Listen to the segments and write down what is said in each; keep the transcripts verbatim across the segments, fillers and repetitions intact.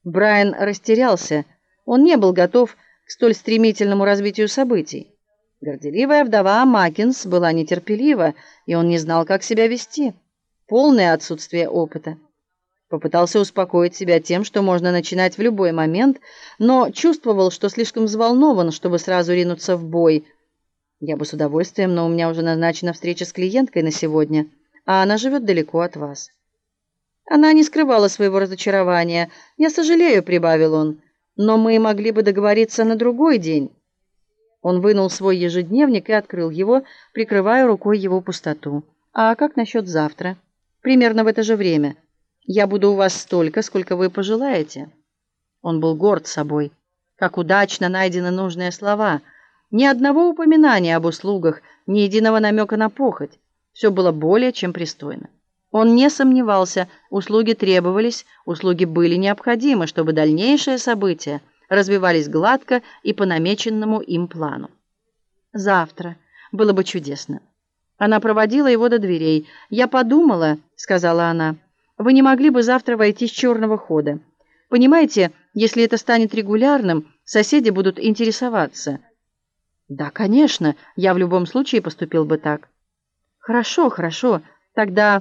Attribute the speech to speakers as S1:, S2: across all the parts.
S1: Брайан растерялся. Он не был готов к столь стремительному развитию событий. Горделивая вдова Маккинс была нетерпелива, и он не знал, как себя вести. Полное отсутствие опыта. Попытался успокоить себя тем, что можно начинать в любой момент, но чувствовал, что слишком взволнован, чтобы сразу ринуться в бой. «Я бы с удовольствием, но у меня уже назначена встреча с клиенткой на сегодня, а она живет далеко от вас». Она не скрывала своего разочарования. «Я сожалею», — прибавил он, — «но мы могли бы договориться на другой день». Он вынул свой ежедневник и открыл его, прикрывая рукой его пустоту. «А как насчет завтра? Примерно в это же время. Я буду у вас столько, сколько вы пожелаете». Он был горд собой. Как удачно найдены нужные слова. Ни одного упоминания об услугах, ни единого намека на похоть. Все было более чем пристойно. Он не сомневался, услуги требовались, услуги были необходимы, чтобы дальнейшие события развивались гладко и по намеченному им плану. Завтра было бы чудесно. Она проводила его до дверей. «Я подумала», — сказала она, — «вы не могли бы завтра войти с черного хода? Понимаете, если это станет регулярным, соседи будут интересоваться». «Да, конечно, я в любом случае поступил бы так». «Хорошо, хорошо, тогда...»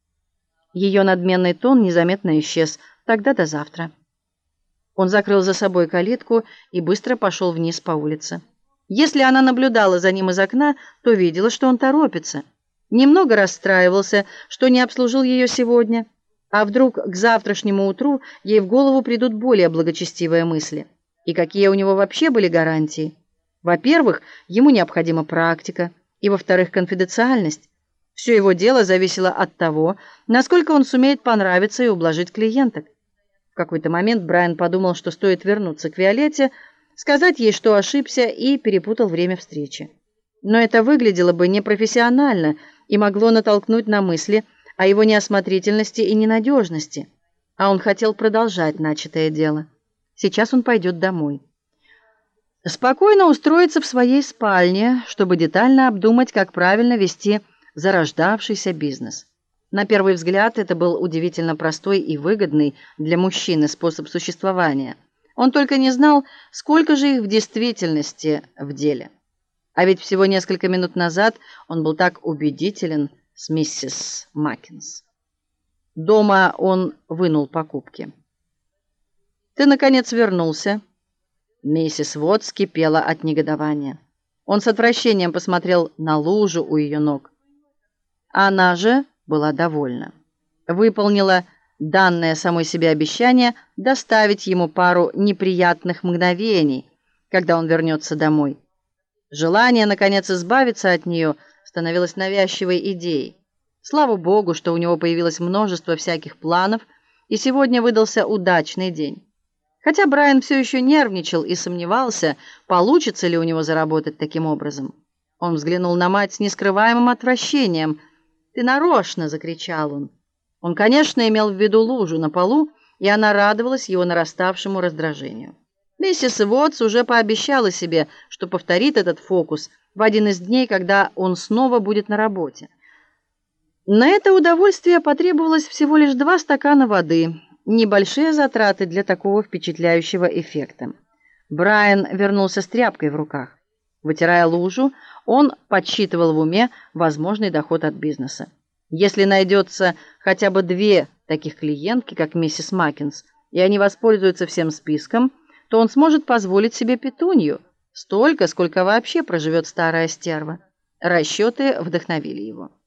S1: Ее надменный тон незаметно исчез. «Тогда до завтра». Он закрыл за собой калитку и быстро пошел вниз по улице. Если она наблюдала за ним из окна, то видела, что он торопится. Немного расстраивался, что не обслужил ее сегодня. А вдруг к завтрашнему утру ей в голову придут более благочестивые мысли? И какие у него вообще были гарантии? Во-первых, ему необходима практика, и, во-вторых, конфиденциальность. Все его дело зависело от того, насколько он сумеет понравиться и ублажить клиенток. В какой-то момент Брайан подумал, что стоит вернуться к Виолетте, сказать ей, что ошибся и перепутал время встречи. Но это выглядело бы непрофессионально и могло натолкнуть на мысли о его неосмотрительности и ненадежности. А он хотел продолжать начатое дело. Сейчас он пойдет домой. Спокойно устроиться в своей спальне, чтобы детально обдумать, как правильно вести зарождавшийся бизнес. На первый взгляд это был удивительно простой и выгодный для мужчины способ существования. Он только не знал, сколько же их в действительности в деле. А ведь всего несколько минут назад он был так убедителен с миссис Маккинс. Дома он вынул покупки. «Ты, наконец, вернулся?» Миссис Вотс кипела от негодования. Он с отвращением посмотрел на лужу у ее ног. Она же была довольна. Выполнила данное самой себе обещание доставить ему пару неприятных мгновений, когда он вернется домой. Желание, наконец, избавиться от нее становилось навязчивой идеей. Слава Богу, что у него появилось множество всяких планов, и сегодня выдался удачный день. Хотя Брайан все еще нервничал и сомневался, получится ли у него заработать таким образом. Он взглянул на мать с нескрываемым отвращением. «Ты нарочно!» — закричал он. Он, конечно, имел в виду лужу на полу, и она радовалась его нараставшему раздражению. Миссис Вотс уже пообещала себе, что повторит этот фокус в один из дней, когда он снова будет на работе. На это удовольствие потребовалось всего лишь два стакана воды. Небольшие затраты для такого впечатляющего эффекта. Брайан вернулся с тряпкой в руках. Вытирая лужу, он подсчитывал в уме возможный доход от бизнеса. Если найдется хотя бы две таких клиентки, как миссис Маккинс, и они воспользуются всем списком, то он сможет позволить себе петунью, столько, сколько вообще проживет старая стерва. Расчеты вдохновили его.